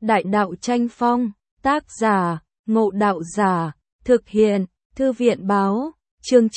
Đại đạo tranh phong, tác giả, Ngộ Đạo Giả, thực hiện, Thư viện báo, chương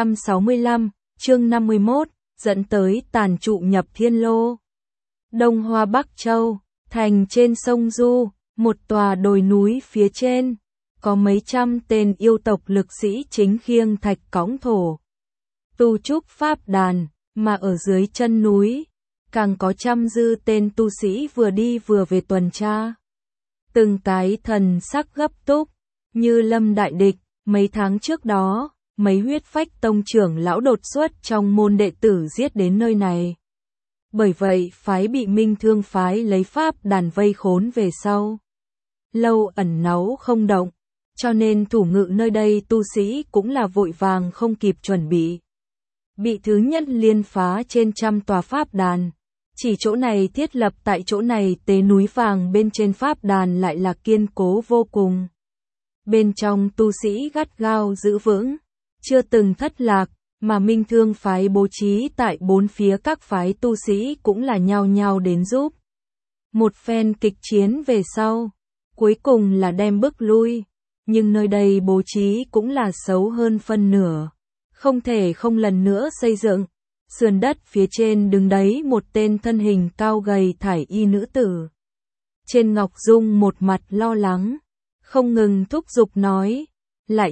965, chương 51, dẫn tới tàn trụ nhập thiên lô. Đông Hoa Bắc Châu, thành trên sông Du, một tòa đồi núi phía trên, có mấy trăm tên yêu tộc lực sĩ chính khiêng thạch cõng thổ. Tu trúc pháp đàn, mà ở dưới chân núi, càng có trăm dư tên tu sĩ vừa đi vừa về tuần tra. Từng cái thần sắc gấp túc, như lâm đại địch, mấy tháng trước đó, mấy huyết phách tông trưởng lão đột xuất trong môn đệ tử giết đến nơi này. Bởi vậy phái bị Minh Thương phái lấy pháp đàn vây khốn về sau. Lâu ẩn náu không động, cho nên thủ ngự nơi đây tu sĩ cũng là vội vàng không kịp chuẩn bị. Bị thứ nhất liên phá trên trăm tòa pháp đàn. Chỉ chỗ này thiết lập tại chỗ này tế núi vàng bên trên pháp đàn lại là kiên cố vô cùng. Bên trong tu sĩ gắt gao giữ vững, chưa từng thất lạc, mà Minh Thương phái bố trí tại bốn phía các phái tu sĩ cũng là nhao nhao đến giúp. Một phen kịch chiến về sau, cuối cùng là đem bức lui, nhưng nơi đây bố trí cũng là xấu hơn phân nửa, không thể không lần nữa xây dựng. Sườn đất phía trên đứng đấy một tên thân hình cao gầy thải y nữ tử. Trên Ngọc Dung một mặt lo lắng, không ngừng thúc giục nói, lại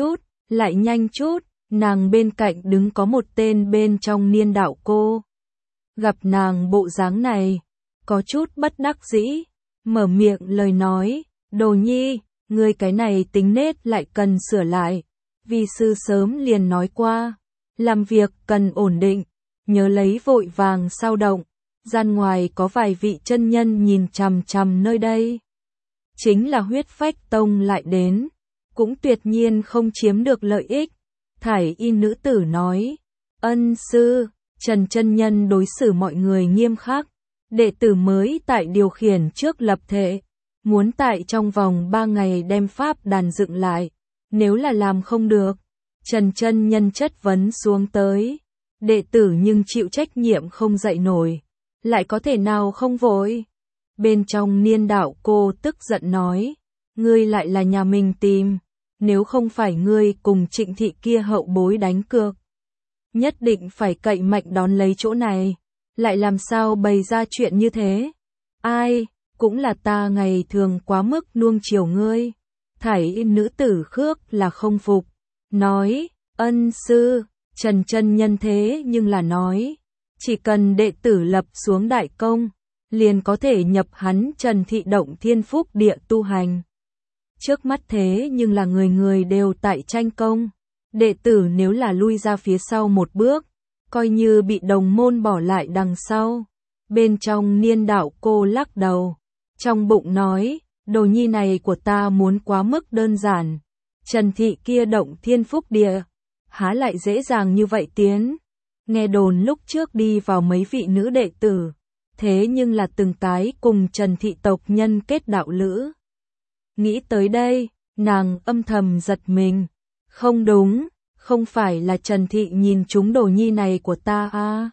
nhanh chút, nàng bên cạnh đứng có một tên bên trong niên đạo cô. Gặp nàng bộ dáng này, có chút bất đắc dĩ, mở miệng lời nói, Đồ Nhi, ngươi cái này tính nết lại cần sửa lại, vì sư sớm liền nói qua. Làm việc cần ổn định, nhớ lấy vội vàng sao động, gian ngoài có vài vị chân nhân nhìn chằm chằm nơi đây. Chính là huyết phách tông lại đến, cũng tuyệt nhiên không chiếm được lợi ích. Thải y nữ tử nói, ân sư, Trần chân nhân đối xử mọi người nghiêm khắc, đệ tử mới tại điều khiển trước lập thể, muốn tại trong vòng 3 ngày đem pháp đàn dựng lại, nếu là làm không được. Trần chân nhân chất vấn xuống tới, đệ tử nhưng chịu trách nhiệm không dậy nổi, lại có thể nào không vội. Bên trong niên đạo cô tức giận nói, ngươi lại là nhà mình tìm, nếu không phải ngươi cùng Trịnh thị kia hậu bối đánh cược, nhất định phải cậy mạnh đón lấy chỗ này, lại làm sao bày ra chuyện như thế. Ai, cũng là ta ngày thường quá mức nuông chiều ngươi. Thải nữ tử khước là không phục. Nói, ân sư, Trần chân nhân thế nhưng là nói, chỉ cần đệ tử lập xuống đại công, liền có thể nhập hắn Trần thị động thiên phúc địa tu hành. Trước mắt thế nhưng là người người đều tại tranh công, đệ tử nếu là lui ra phía sau một bước, coi như bị đồng môn bỏ lại đằng sau. Bên trong niên đạo cô lắc đầu, trong bụng nói, Đồ Nhi này của ta muốn quá mức đơn giản. Trần thị kia động thiên phúc địa, há lại dễ dàng như vậy tiến. Nghe đồn lúc trước đi vào mấy vị nữ đệ tử, thế nhưng là từng cái cùng Trần thị tộc nhân kết đạo lữ. Nghĩ tới đây, nàng âm thầm giật mình. Không đúng, không phải là Trần thị nhìn trúng Đồ Nhi này của ta à?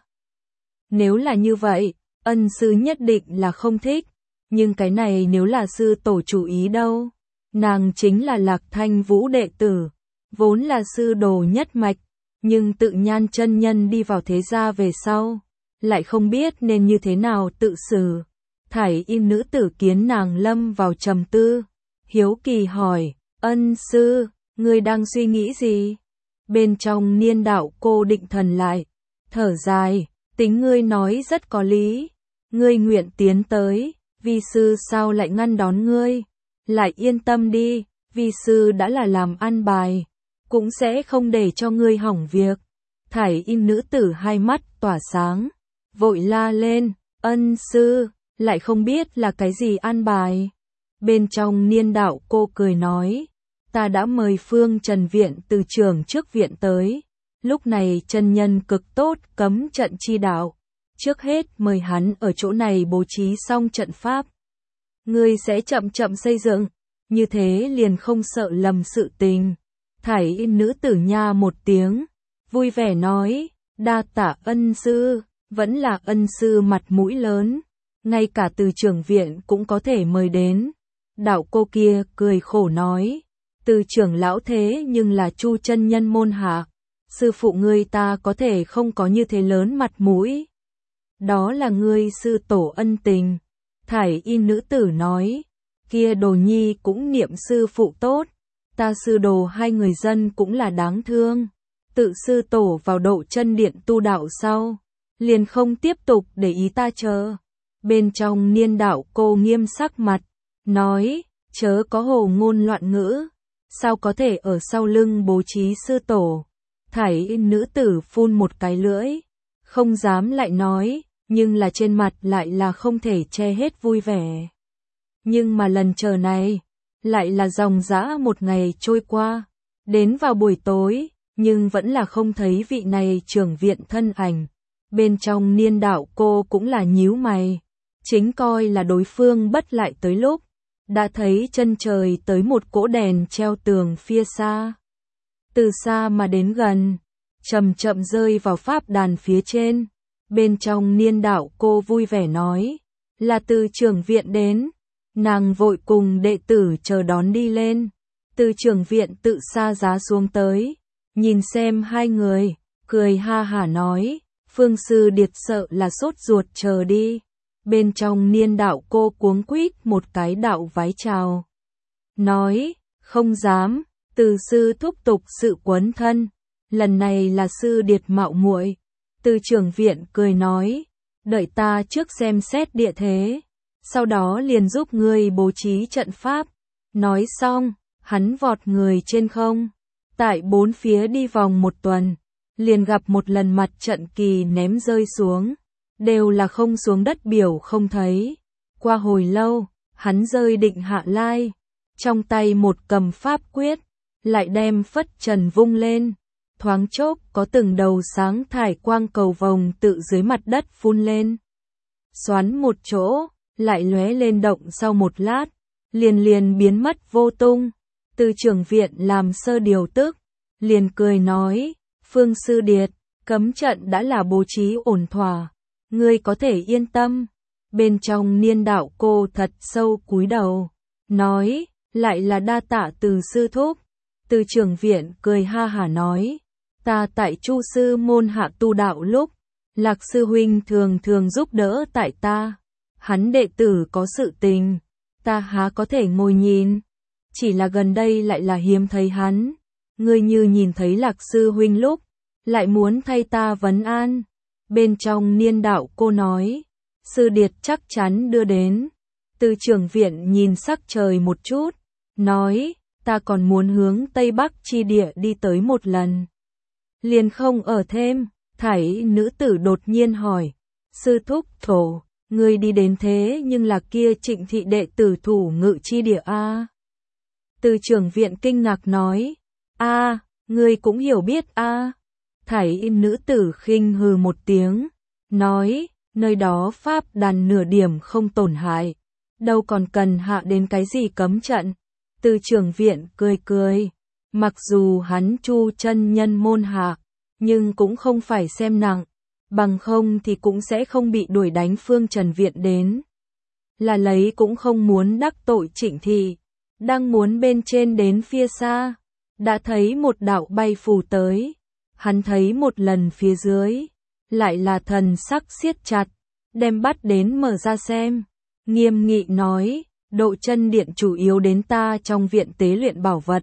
Nếu là như vậy, ân sư nhất định là không thích, nhưng cái này nếu là sư tổ chủ ý đâu? Nàng chính là Lạc Thanh Vũ đệ tử, vốn là sư đồ nhất mạch, nhưng tự nhan chân nhân đi vào thế gia về sau, lại không biết nên như thế nào tự xử. Thải y nữ tử kiến nàng lâm vào trầm tư, hiếu kỳ hỏi, ân sư, ngươi đang suy nghĩ gì? Bên trong niên đạo cô định thần lại, thở dài, tính ngươi nói rất có lý, ngươi nguyện tiến tới, vi sư sao lại ngăn đón ngươi? Lại yên tâm đi, vi sư đã là làm ăn bài, cũng sẽ không để cho ngươi hỏng việc. Thải y nữ tử hai mắt tỏa sáng, vội la lên, ân sư, lại không biết là cái gì an bài. Bên trong niên đạo cô cười nói, ta đã mời Phương Trần viện từ trường trước viện tới, lúc này chân nhân cực tốt cấm trận chi đạo, trước hết mời hắn ở chỗ này bố trí xong trận pháp. Ngươi sẽ chậm chậm xây dựng, như thế liền không sợ lầm sự tình. Thải y nữ tử nha một tiếng, vui vẻ nói, đa tạ ân sư, vẫn là ân sư mặt mũi lớn. ngay cả từ trưởng viện cũng có thể mời đến. Đạo cô kia cười khổ nói, từ trưởng lão thế nhưng là Chu chân nhân môn hạ, sư phụ ngươi ta có thể không có như thế lớn mặt mũi. Đó là ngươi sư tổ ân tình. Thải y nữ tử nói, kia đồ nhi cũng niệm sư phụ tốt, ta sư đồ hai người dân cũng là đáng thương. Tự sư tổ vào độ chân điện tu đạo sau, liền không tiếp tục để ý ta chờ. Bên trong Niên đạo cô nghiêm sắc mặt, nói, chớ có hồ ngôn loạn ngữ, sao có thể ở sau lưng bố trí sư tổ. Thải y nữ tử phun một cái lưỡi, không dám lại nói, nhưng là trên mặt lại là không thể che hết vui vẻ. Nhưng mà lần chờ này, lại là dòng dã một ngày trôi qua, đến vào buổi tối, nhưng vẫn là không thấy vị này trưởng viện thân ảnh. Bên trong Niên đạo cô cũng là nhíu mày, chính coi là đối phương bất lại tới lúc, đã thấy chân trời tới một cỗ đèn treo tường phía xa. Từ xa mà đến gần, chậm chậm rơi vào pháp đàn phía trên. Bên trong Niên đạo cô vui vẻ nói, là từ trưởng viện đến. Nàng vội cùng đệ tử chờ đón đi lên. Từ trưởng viện tự xa giá xuống tới, nhìn xem hai người, cười ha hả nói, Phương sư điệt sợ là sốt ruột chờ đi. Bên trong Niên đạo cô cuống quýt một cái đạo vái chào. Nói, không dám, từ sư thúc tục sự quấn thân. Lần này là sư điệt mạo muội. Từ trưởng viện cười nói, đợi ta trước xem xét địa thế, sau đó liền giúp ngươi bố trí trận pháp. Nói xong, hắn vọt người trên không, tại bốn phía đi vòng một tuần, liền gặp một lần mặt trận kỳ ném rơi xuống, đều là không xuống đất biểu không thấy. Qua hồi lâu, hắn rơi định hạ lai, trong tay một cầm pháp quyết, lại đem phất trần vung lên. Thoáng chốc có từng đầu sáng thải quang cầu vồng tự dưới mặt đất phun lên. Xoắn một chỗ, lại lóe lên động sau một lát, liền biến mất vô tung. Từ trưởng viện làm sơ điều tức, liền cười nói, Phương sư điệt, cấm trận đã là bố trí ổn thỏa, ngươi có thể yên tâm. Bên trong Niên đạo cô thật sâu cúi đầu, nói, lại là đa tạ từ sư thúc. Từ trưởng viện cười ha hả nói, ta tại Chu sư môn hạ tu đạo lúc, Lạc sư huynh thường thường giúp đỡ tại ta. Hắn đệ tử có sự tình, ta há có thể ngồi nhìn. Chỉ là gần đây lại là hiếm thấy hắn. Ngươi như nhìn thấy Lạc sư huynh lúc, lại muốn thay ta vấn an. Bên trong Niên đạo cô nói, sư điệt chắc chắn đưa đến. Từ trưởng viện nhìn sắc trời một chút, nói, ta còn muốn hướng Tây Bắc chi địa đi tới một lần. Liền không ở thêm. Thải nữ tử đột nhiên hỏi, sư thúc thổ, ngươi đi đến thế nhưng là kia Trịnh thị đệ tử thủ ngự chi địa a. Từ trưởng viện kinh ngạc nói, a, ngươi cũng hiểu biết a. Thải nữ tử khinh hừ một tiếng, nói, nơi đó pháp đàn nửa điểm không tổn hại, đâu còn cần hạ đến cái gì cấm trận. Từ trưởng viện cười cười, mặc dù hắn Chu chân nhân môn hạ, nhưng cũng không phải xem nặng, bằng không thì cũng sẽ không bị đuổi đánh Phương Trần viện đến. Là lấy cũng không muốn đắc tội Trịnh thị, đang muốn bên trên đến phía xa, đã thấy một đạo bay phù tới, hắn thấy một lần phía dưới, lại là thần sắc siết chặt, đem bắt đến mở ra xem, nghiêm nghị nói, độ chân điện chủ yếu đến ta trong viện tế luyện bảo vật.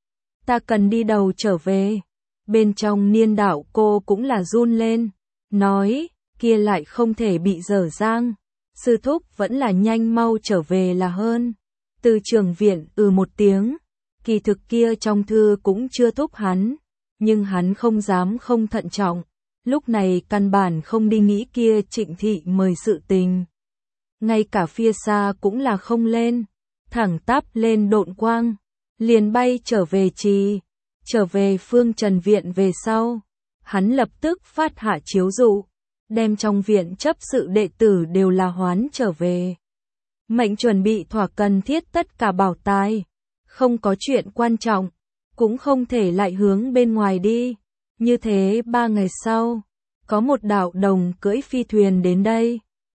Ta cần đi đầu trở về. Bên trong Niên đạo cô cũng là run lên, nói, kia lại không thể bị dở dang, sư thúc vẫn là nhanh mau trở về là hơn. Từ trưởng viện một tiếng, kỳ thực kia trong thư cũng chưa thúc hắn, nhưng hắn không dám không thận trọng, lúc này căn bản không đi nghĩ kia Trịnh thị mời sự tình. Ngay cả phía xa cũng là không lên, thẳng tắp lên độn quang, liền bay trở về trì. Trở về Phương Trần viện về sau, hắn lập tức phát hạ chiếu dụ, đem trong viện chấp sự đệ tử đều là hoán trở về. Mệnh chuẩn bị thỏa cần thiết tất cả bảo tài, không có chuyện quan trọng, cũng không thể lại hướng bên ngoài đi. Như thế 3 ngày sau, có một đạo đồng cưỡi phi thuyền đến đây,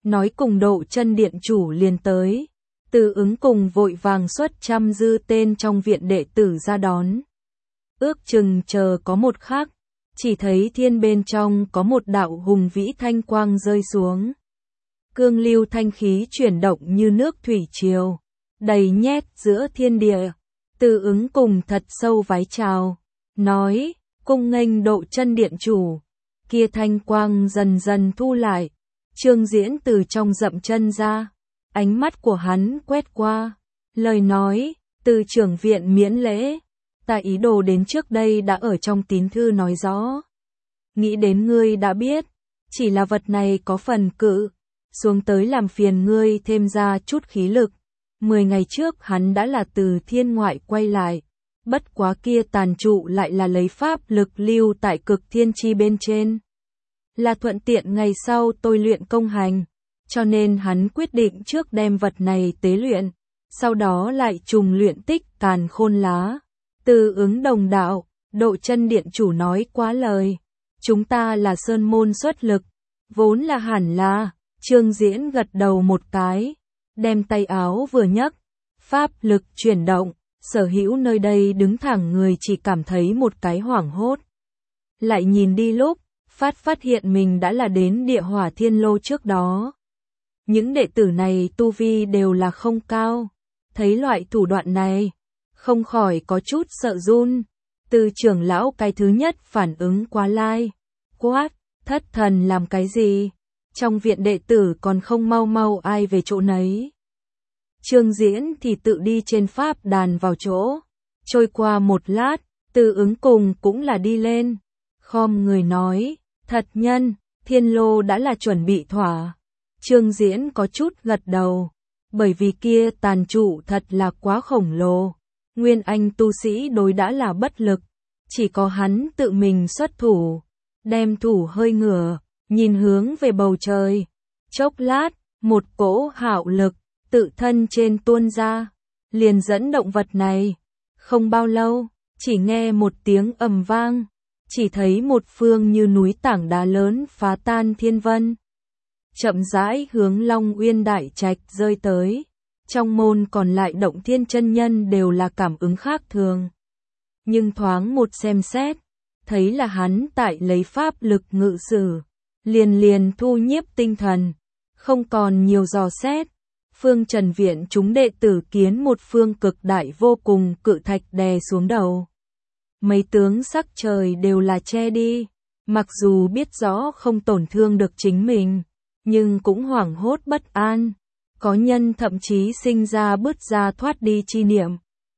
nói cùng Độ Chân điện chủ liền tới. Từ Ứng cùng vội vàng xuất trăm dư tên trong viện đệ tử ra đón. Ước chừng chờ có một khắc, chỉ thấy thiên bên trong có một đạo hùng vĩ thanh quang rơi xuống. Cương lưu thanh khí chuyển động như nước thủy triều, đầy nhét giữa thiên địa. Từ Ứng cùng thật sâu vái chào, nói, cung nghênh Độ Chân điện chủ. Kia thanh quang dần dần thu lại, Trương Diễn từ trong dậm chân ra, ánh mắt của hắn quét qua, lời nói, từ trưởng viện miễn lễ, ta ý đồ đến trước đây đã ở trong tín thư nói rõ. Nghĩ đến ngươi đã biết, chỉ là vật này có phần cự, xuống tới làm phiền ngươi thêm ra chút khí lực. 10 ngày trước hắn đã là từ thiên ngoại quay lại, bất quá kia tàn trụ lại là lấy pháp lực lưu tại cực thiên chi bên trên. Là thuận tiện ngày sau tôi luyện công hành, cho nên hắn quyết định trước đem vật này tế luyện, sau đó lại trùng luyện tích càn khôn lá. Từ Ứng đồng đạo, Độ Chân điện chủ nói quá lời, chúng ta là sơn môn xuất lực, vốn là hẳn là. Trương Diễn gật đầu một cái, đem tay áo vừa nhấc, pháp lực chuyển động, sở hữu nơi đây đứng thẳng người chỉ cảm thấy một cái hoảng hốt. Lại nhìn đi lúc, phát hiện mình đã là đến địa hỏa thiên lô trước đó. Những đệ tử này tu vi đều là không cao, thấy loại thủ đoạn này, không khỏi có chút sợ run. Từ trưởng lão cái thứ nhất phản ứng quá lai, quát, thất thần làm cái gì? Trong viện đệ tử còn không mau ai về chỗ nấy. Trương Diễn thì tự đi trên pháp đàn vào chỗ. Trôi qua một lát, Từ Ứng cùng cũng là đi lên. Khom người nói, thật nhân, thiên lô đã là chuẩn bị thỏa. Trương Diễn có chút gật đầu, bởi vì kia tàn trụ thật là quá khổng lồ. Nguyên anh tu sĩ đối đã là bất lực, chỉ có hắn tự mình xuất thủ, đem thủ hơi ngửa, nhìn hướng về bầu trời. Chốc lát, một cỗ hạo lực tự thân trên tuôn ra, liền dẫn động vật này. Không bao lâu, chỉ nghe một tiếng ầm vang, chỉ thấy một phương như núi tảng đá lớn phá tan thiên vân, chậm rãi hướng Long Uyên đại trạch rơi tới. Trong môn còn lại Động Thiên chân nhân đều là cảm ứng khác thường, nhưng thoáng một xem xét, thấy là hắn tại lấy pháp lực ngự sử, liền thu nhiếp tinh thần, không còn nhiều dò xét. Phương Trần viện chúng đệ tử kiến một phương cực đại vô cùng cự thạch đè xuống đầu. Mấy tướng sắc trời đều là che đi, mặc dù biết rõ không tổn thương được chính mình, nhưng cũng hoảng hốt bất an. Có nhân thậm chí sinh ra bứt ra thoát đi chi niệm.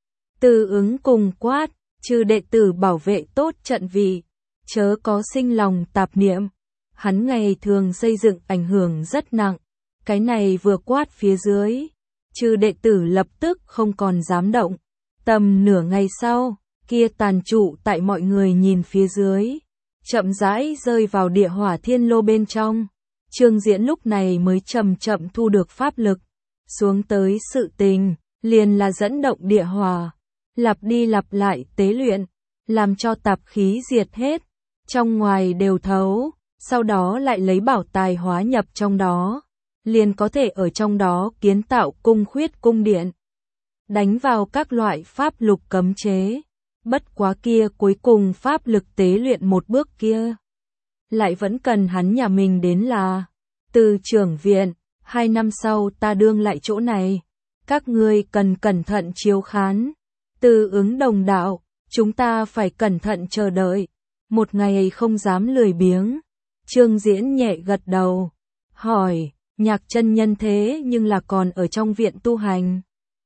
Từ Ứng cùng quát, trừ đệ tử bảo vệ tốt trận vị, chớ có sinh lòng tạp niệm. Hắn ngày thường xây dựng ảnh hưởng rất nặng, cái này vừa quát phía dưới, trừ đệ tử lập tức không còn dám động. Tầm nửa ngày sau, kia tàn trụ tại mọi người nhìn phía dưới, chậm rãi rơi vào địa hỏa thiên lô bên trong. Trương Diễn lúc này mới chậm thu được pháp lực, xuống tới sự tình, liền là dẫn động địa hỏa, lặp đi lặp lại tế luyện, làm cho tạp khí diệt hết, trong ngoài đều thấu, sau đó lại lấy bảo tài hóa nhập trong đó, liền có thể ở trong đó kiến tạo cung khuyết cung điện, đánh vào các loại pháp lục cấm chế. Bất quá kia cuối cùng pháp lực tế luyện một bước kia, lại vẫn cần hắn nhà mình đến là Từ trưởng viện, 2 năm sau ta đương lại chỗ này, các ngươi cần cẩn thận chiếu khán. Từ Ứng đồng đạo, chúng ta phải cẩn thận chờ đợi, một ngày không dám lười biếng. Trương Diễn nhẹ gật đầu, hỏi, Nhạc chân nhân thế nhưng là còn ở trong viện tu hành.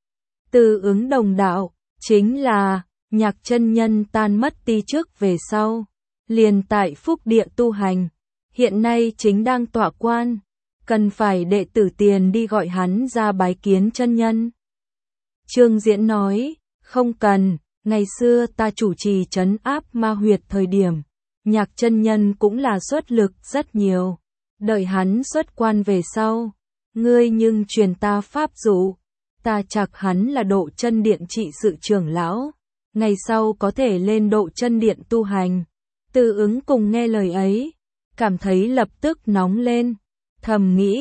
Từ Ứng đồng đạo, chính là, Nhạc chân nhân tan mất ti trước về sau, liền tại phúc địa tu hành, hiện nay chính đang tọa quan, cần phải đệ tử tiền đi gọi hắn ra bái kiến chân nhân. Trương Diễn nói, không cần, ngày xưa ta chủ trì trấn áp ma huyệt thời điểm, Nhạc chân nhân cũng là xuất lực rất nhiều, đợi hắn xuất quan về sau, ngươi nhưng truyền ta pháp dụ, ta chắc hắn là Độ Chân điện trị sự trưởng lão, ngày sau có thể lên Độ Chân điện tu hành. Từ Ứng cùng nghe lời ấy, cảm thấy lập tức nóng lên, thầm nghĩ,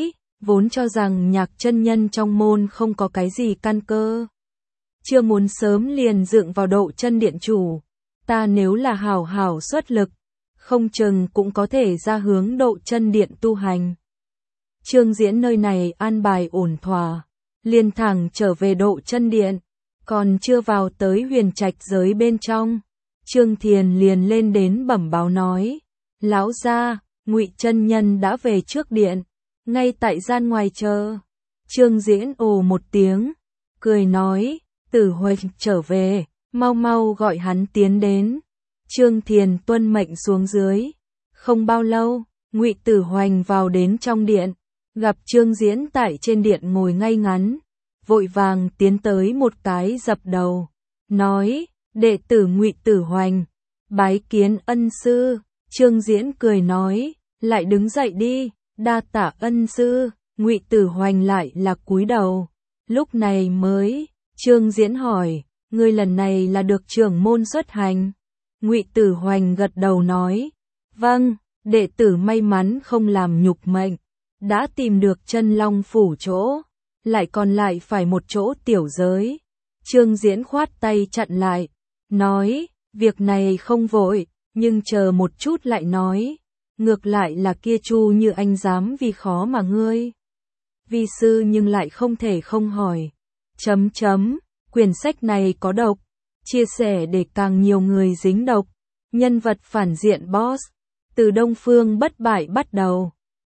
vốn cho rằng Nhạc chân nhân trong môn không có cái gì căn cơ. Chưa muốn sớm liền dựng vào Độ Chân Điện chủ, ta nếu là hảo hảo xuất lực, không chừng cũng có thể ra hướng Độ Chân Điện tu hành. Trương Diễn nơi này an bài ổn thỏa, liền thẳng trở về Độ Chân Điện, còn chưa vào tới huyền trạch giới bên trong, Trương Thiền liền lên đến bẩm báo nói: "Lão gia, Ngụy chân nhân đã về trước điện, ngay tại gian ngoài chờ." Trương Diễn ồ một tiếng, cười nói: "Tử huynh trở về, mau mau gọi hắn tiến đến." Trương Thiền tuân mệnh xuống dưới. Không bao lâu, Ngụy Tử Hoành vào đến trong điện, gặp Trương Diễn tại trên điện ngồi ngay ngắn, vội vàng tiến tới một cái dập đầu, nói: "Đệ tử Ngụy Tử Hoành, bái kiến ân sư." Trương Diễn cười nói: "Lại đứng dậy đi, đa tạ ân sư." Ngụy Tử Hoành lại là cúi đầu. Lúc này mới, Trương Diễn hỏi: "Ngươi lần này là được trưởng môn xuất hành?" Ngụy Tử Hoành gật đầu nói: "Vâng, đệ tử may mắn không làm nhục mệnh, đã tìm được Chân Long phủ chỗ, lại còn lại phải một chỗ tiểu giới." Trương Diễn khoát tay chặn lại, nói: "Việc này không vội, nhưng chờ một chút lại nói. Ngược lại là kia Chu Như Anh dám vì khó mà ngươi vi sư nhưng lại không thể không hỏi. Quyển sách này có độc, chia sẻ để càng nhiều người dính độc. Nhân vật phản diện boss, từ Đông Phương Bất Bại bắt đầu."